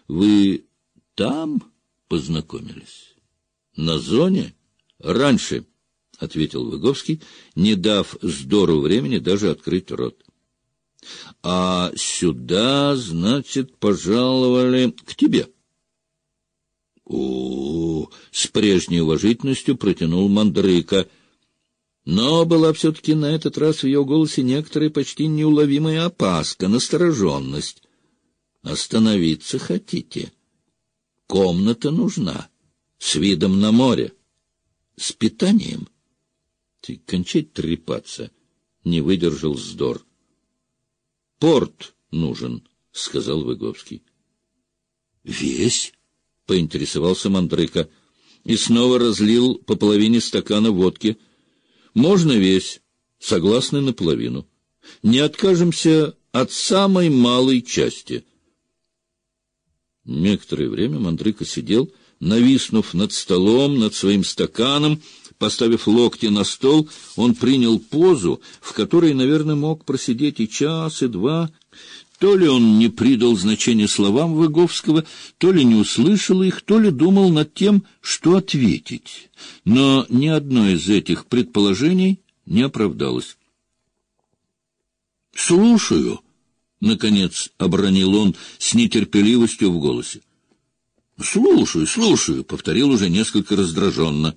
Вы там познакомились? На зоне? Раньше, — ответил Выговский, не дав Здору времени даже открыть рот. А сюда, значит, пожаловали к тебе. С прежней уважительностью протянул Мандрыка. Но была все-таки на этот раз в ее голосе некоторая почти неуловимая опаска, настороженность. Остановиться хотите? Комната нужна, с видом на море, с питанием. Ты кончай трепаться, не выдержал Здор. Порт нужен, — сказал Выговский. Весь? — поинтересовался Мандрыка и снова разлил по половине стакана водки. Можно весь, согласны наполовину. Не откажемся от самой малой части. Некоторое время Мандрыка сидел, нависнув над столом, над своим стаканом. Поставив локти на стол, он принял позу, в которой, наверное, мог просидеть и час, и два. То ли он не придал значения словам Выговского, то ли не услышал их, то ли думал над тем, что ответить. Но ни одно из этих предположений не оправдалось. «Слушаю», — наконец обронил он с нетерпеливостью в голосе. «Слушаю», — повторил уже несколько раздраженно.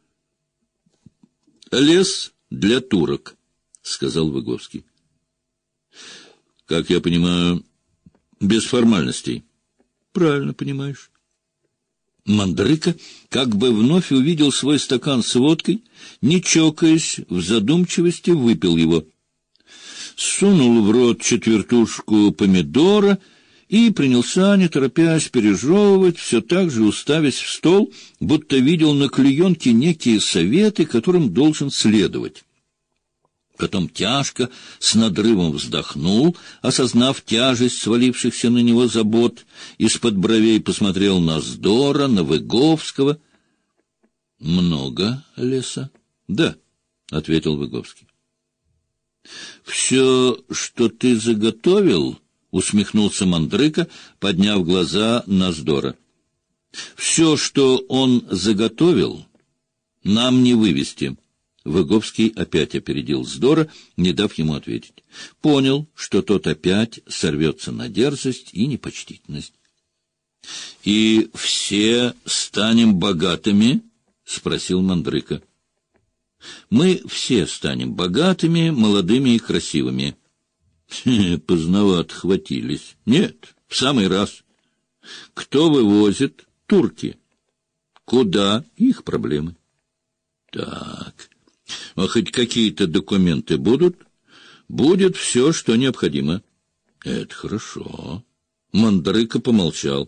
«Лес для турок», — сказал Выговский. «Как я понимаю, без формальностей». «Правильно понимаешь». Мандрыка как бы вновь увидел свой стакан с водкой, не чокаясь, в задумчивости выпил его. Сунул в рот четвертушку помидора и принялся, не торопясь, пережевывать, все так же уставясь в стол, будто видел на клеенке некие советы, которым должен следовать. Потом тяжко, с надрывом вздохнул, осознав тяжесть свалившихся на него забот, из-под бровей посмотрел на Здора, на Выговского. — Много леса? — Да, — ответил Выговский. — Все, что ты заготовил, — усмехнулся Мандрыка, подняв глаза на Здора. — Все, что он заготовил, нам не вывести. Выговский опять опередил Здора, не дав ему ответить. Понял, что тот опять сорвется на дерзость и непочтительность. — И все станем богатыми? — спросил Мандрыка. — Мы все станем богатыми, молодыми и красивыми. — Поздновато хватились. — Нет, в самый раз. Кто вывозит? Турки. Куда? Их проблемы. — Так... А хоть какие-то документы будут? Будет все, что необходимо. Это хорошо. Мандрыка помолчал.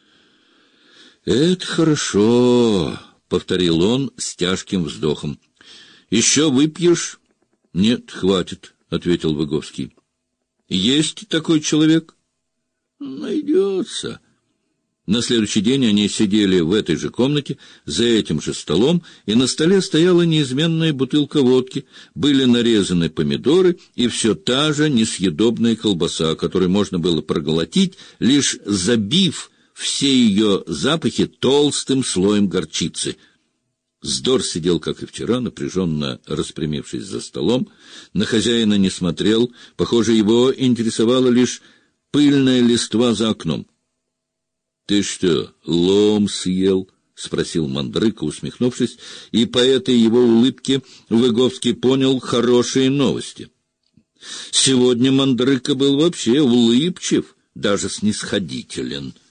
Это хорошо, повторил он с тяжким вздохом. Еще выпьешь? Нет, хватит, ответил Выговский. Есть такой человек? Найдется. На следующий день они сидели в этой же комнате, за этим же столом, и на столе стояла неизменная бутылка водки, были нарезаны помидоры и все та же несъедобная колбаса, которую можно было проглотить, лишь забив все ее запахи толстым слоем горчицы. Здор сидел, как и вчера, напряженно распрямившись за столом, на хозяина не смотрел, похоже, его интересовала лишь пыльная листва за окном. — Ты что, лом съел? — спросил Мандрыка, усмехнувшись, и по этой его улыбке Выговский понял хорошие новости. Сегодня Мандрыка был вообще улыбчив, даже снисходителен.